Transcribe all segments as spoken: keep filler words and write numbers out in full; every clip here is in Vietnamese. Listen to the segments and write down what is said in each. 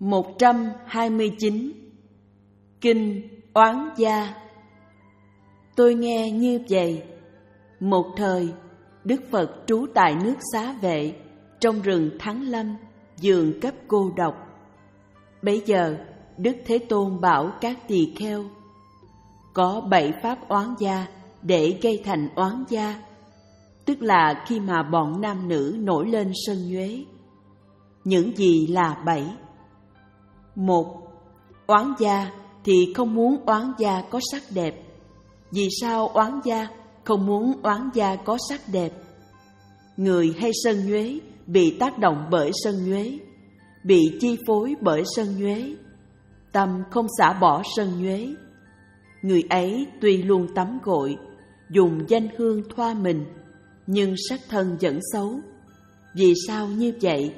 một trăm hai mươi chín. Kinh Oán Gia. Tôi nghe như vậy. Một thời, Đức Phật trú tại nước Xá Vệ, trong rừng Thắng Lâm, giường cấp cô độc. Bấy giờ, Đức Thế Tôn bảo các tỳ kheo: có bảy pháp oán gia để gây thành oán gia, tức là khi mà bọn nam nữ nổi lên sân nhuế. Những gì là bảy? Một, oán gia thì không muốn oán gia có sắc đẹp. Vì sao oán gia không muốn oán gia có sắc đẹp? Người hay sân nhuế bị tác động bởi sân nhuế, bị chi phối bởi sân nhuế, tâm không xả bỏ sân nhuế. Người ấy tuy luôn tắm gội, dùng danh hương thoa mình, nhưng sắc thân vẫn xấu. Vì sao như vậy?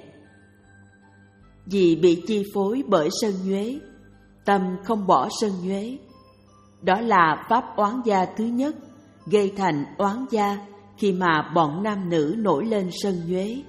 Vì bị chi phối bởi sân nhuế, tâm không bỏ sân nhuế. Đó là pháp oán gia thứ nhất, gây thành oán gia khi mà bọn nam nữ nổi lên sân nhuế.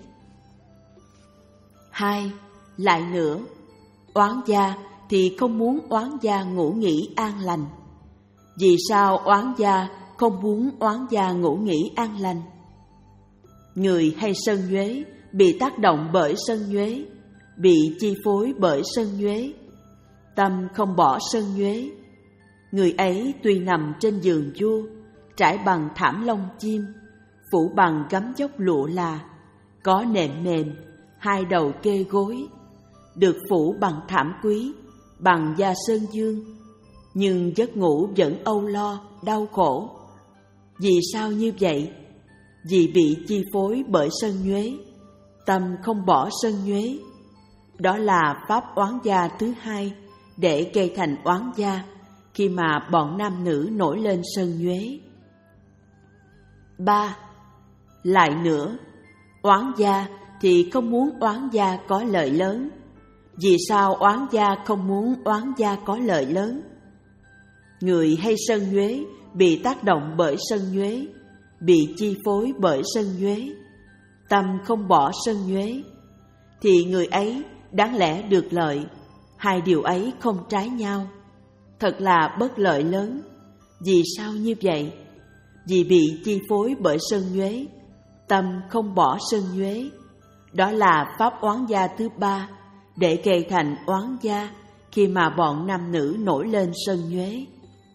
Hai, lại nữa, oán gia thì không muốn oán gia ngủ nghỉ an lành. Vì sao oán gia không muốn oán gia ngủ nghỉ an lành? Người hay sân nhuế bị tác động bởi sân nhuế, bị chi phối bởi sân nhuế, tâm không bỏ sân nhuế. Người ấy tuy nằm trên giường vua, trải bằng thảm lông chim, phủ bằng gấm dốc lụa là, có nệm mềm, hai đầu kê gối, được phủ bằng thảm quý, bằng da sơn dương, nhưng giấc ngủ vẫn âu lo, đau khổ. Vì sao như vậy? Vì bị chi phối bởi sân nhuế, tâm không bỏ sân nhuế. Đó là pháp oán gia thứ hai để gây thành oán gia khi mà bọn nam nữ nổi lên sân nhuế. Ba, lại nữa, oán gia thì không muốn oán gia có lợi lớn. Vì sao oán gia không muốn oán gia có lợi lớn? Người hay sân nhuế bị tác động bởi sân nhuế, bị chi phối bởi sân nhuế, tâm không bỏ sân nhuế, thì người ấy đáng lẽ được lợi. Hai điều ấy không trái nhau, thật là bất lợi lớn. Vì sao như vậy? Vì bị chi phối bởi sân nhuế, tâm không bỏ sân nhuế. Đó là pháp oán gia thứ ba để gây thành oán gia khi mà bọn nam nữ nổi lên sân nhuế.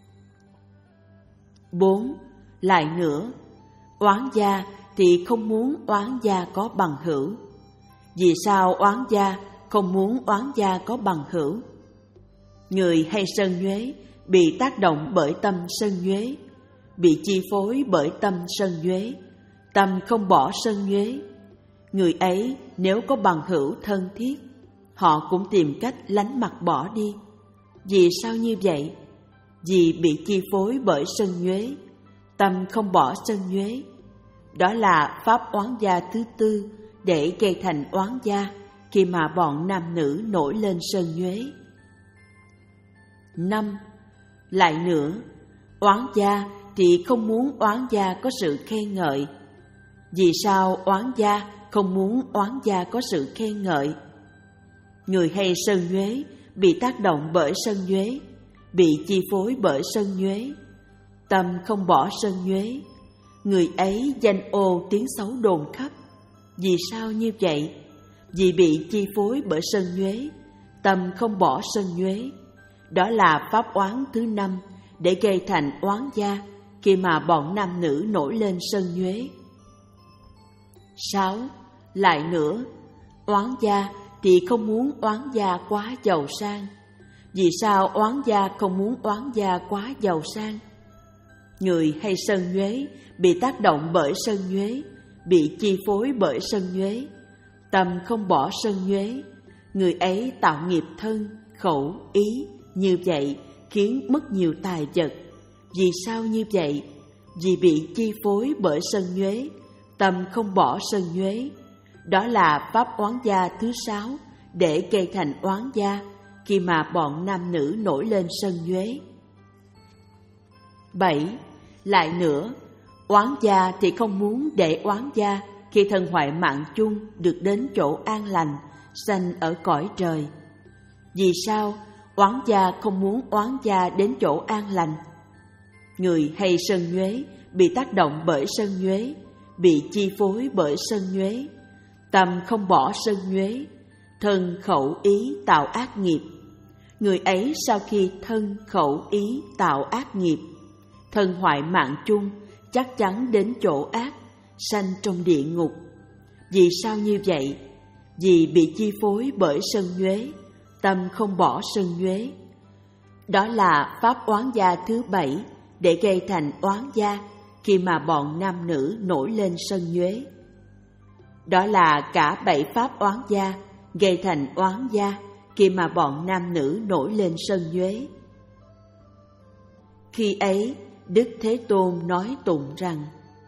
Bốn, lại nữa, oán gia thì không muốn oán gia có bằng hữu. Vì sao oán gia không muốn oán gia có bằng hữu? Người hay sân nhuế bị tác động bởi tâm sân nhuế, bị chi phối bởi tâm sân nhuế, tâm không bỏ sân nhuế. Người ấy nếu có bằng hữu thân thiết, họ cũng tìm cách lánh mặt bỏ đi. Vì sao như vậy? Vì bị chi phối bởi sân nhuế, tâm không bỏ sân nhuế. Đó là pháp oán gia thứ tư để gây thành oán gia khi mà bọn nam nữ nổi lên sân nhuế. Năm, lại nữa, oán gia thì không muốn oán gia có sự khen ngợi. Vì sao oán gia không muốn oán gia có sự khen ngợi? Người hay sân nhuế bị tác động bởi sân nhuế, bị chi phối bởi sân nhuế, tâm không bỏ sân nhuế. Người ấy danh ô tiếng xấu đồn khắp. Vì sao như vậy? Vì bị chi phối bởi sân nhuế, tâm không bỏ sân nhuế. Đó là pháp oán thứ năm để gây thành oán gia khi mà bọn nam nữ nổi lên sân nhuế. Sáu, lại nữa, oán gia thì không muốn oán gia quá giàu sang. Vì sao oán gia không muốn oán gia quá giàu sang? Người hay sân nhuế bị tác động bởi sân nhuế, bị chi phối bởi sân nhuế, tâm không bỏ sân nhuế. Người ấy tạo nghiệp thân, khẩu, ý như vậy khiến mất nhiều tài vật. Vì sao như vậy? Vì bị chi phối bởi sân nhuế, tâm không bỏ sân nhuế. Đó là pháp oán gia thứ sáu để gây thành oán gia khi mà bọn nam nữ nổi lên sân nhuế. Bảy, lại nữa, oán gia thì không muốn để oán gia khi thân hoại mạng chung được đến chỗ an lành, sanh ở cõi trời. Vì sao oán gia không muốn oán gia đến chỗ an lành? Người hay sân nhuế bị tác động bởi sân nhuế, bị chi phối bởi sân nhuế. Tâm không bỏ sân nhuế, thân khẩu ý tạo ác nghiệp. Người ấy sau khi thân khẩu ý tạo ác nghiệp, thân hoại mạng chung, chắc chắn đến chỗ ác, sanh trong địa ngục. Vì sao như vậy? Vì bị chi phối bởi sân nhuế, tâm không bỏ sân nhuế. Đó là pháp oán gia thứ bảy để gây thành oán gia khi mà bọn nam nữ nổi lên sân nhuế. Đó là cả bảy pháp oán gia gây thành oán gia khi mà bọn nam nữ nổi lên sân nhuế. Khi ấy, Đức Thế Tôn nói tụng rằng: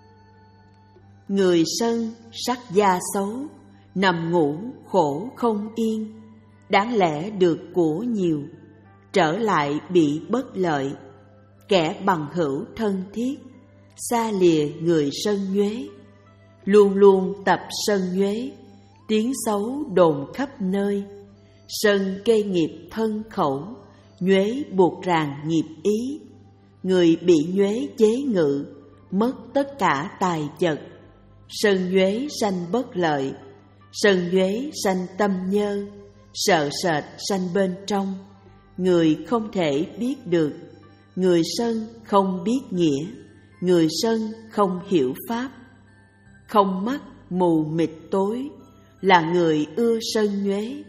người sân sắc gia xấu, nằm ngủ khổ không yên, đáng lẽ được của nhiều, trở lại bị bất lợi. Kẻ bằng hữu thân thiết, xa lìa người sân nhuế, luôn luôn tập sân nhuế, tiếng xấu đồn khắp nơi. Sân gây nghiệp thân khẩu, nhuế buộc ràng nghiệp ý. Người bị nhuế chế ngự, mất tất cả tài vật. Sân nhuế sanh bất lợi, sân nhuế sanh tâm nhơ, sợ sệt sanh bên trong. Người không thể biết được, người sân không biết nghĩa, người sân không hiểu pháp. Không mắt mù mịt tối, là người ưa sân nhuế.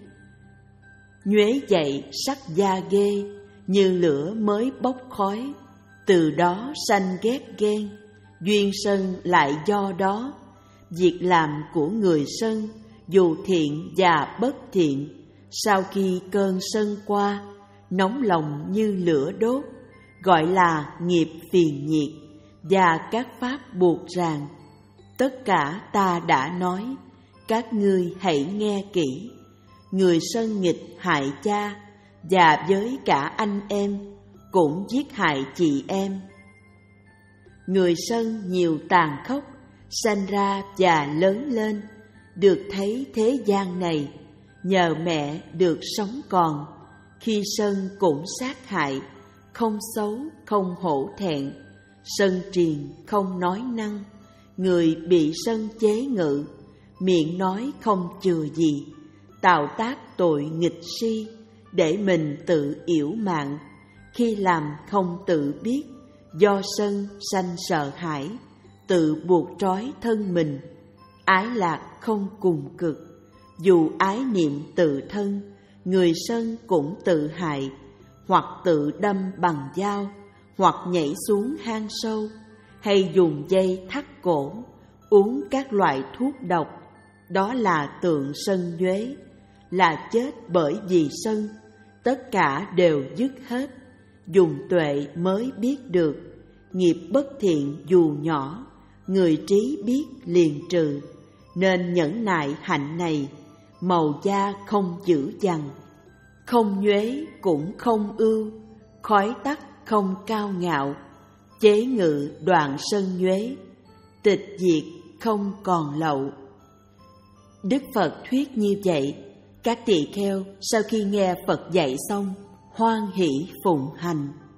Nhuế dậy sắc da ghê, như lửa mới bốc khói. Từ đó sanh ghét ghen, duyên sân lại do đó. Việc làm của người sân, dù thiện và bất thiện, sau khi cơn sân qua, nóng lòng như lửa đốt, gọi là nghiệp phiền nhiệt và các pháp buộc ràng. Tất cả ta đã nói, các ngươi hãy nghe kỹ. Người sân nghịch hại cha, và với cả anh em cũng giết hại chị em. Người sân nhiều tàn khốc, sanh ra và lớn lên, được thấy thế gian này, nhờ mẹ được sống còn. Khi sân cũng sát hại, không xấu không hổ thẹn, sân triền không nói năng. Người bị sân chế ngự, miệng nói không chừa gì, tạo tác tội nghịch si, để mình tự yểu mạng. Khi làm không tự biết, do sân sanh sợ hãi, tự buộc trói thân mình. Ái lạc không cùng cực, dù ái niệm tự thân, người sân cũng tự hại, hoặc tự đâm bằng dao, hoặc nhảy xuống hang sâu, hay dùng dây thắt cổ, uống các loại thuốc độc. Đó là tượng sân nhuế, là chết bởi vì sân. Tất cả đều dứt hết, dùng tuệ mới biết được. Nghiệp bất thiện dù nhỏ, người trí biết liền trừ. Nên nhẫn nại hạnh này, màu da không dữ dằn. Không nhuế cũng không ưu, khói tắt không cao ngạo. Chế ngự đoạn sân nhuế, tịch diệt không còn lậu. Đức Phật thuyết như vậy, các tỳ kheo sau khi nghe Phật dạy xong, hoan hỷ phụng hành.